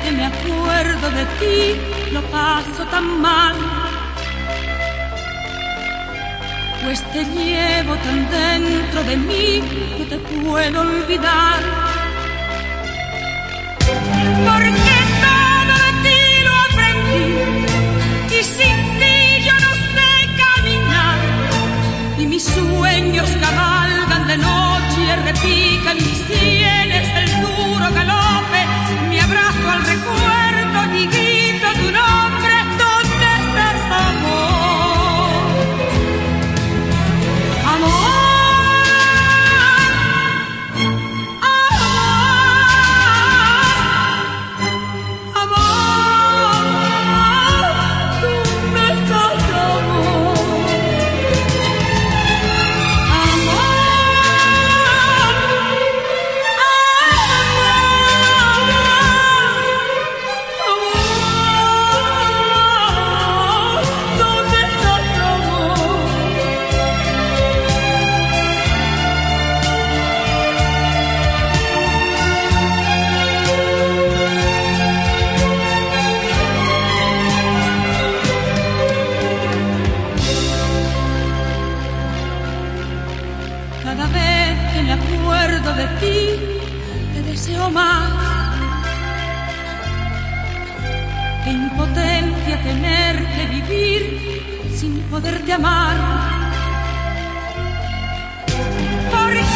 que me acuerdo de ti, lo paso tan mal. Pues te llevo tan dentro de mí, no te puedo olvidar. Porque todo de ti lo aprendí, y sin ti yo no sé caminar. Y mis sueños cabalgan de noche y repican mis sienes el duro galope. Me abrazo al recuerdo y grito tu nombre. ¿Dónde estás, amor? Amor. Cada vez que me acuerdo de ti, te deseo más. Qué impotencia tener que vivir sin poderte amar. Porque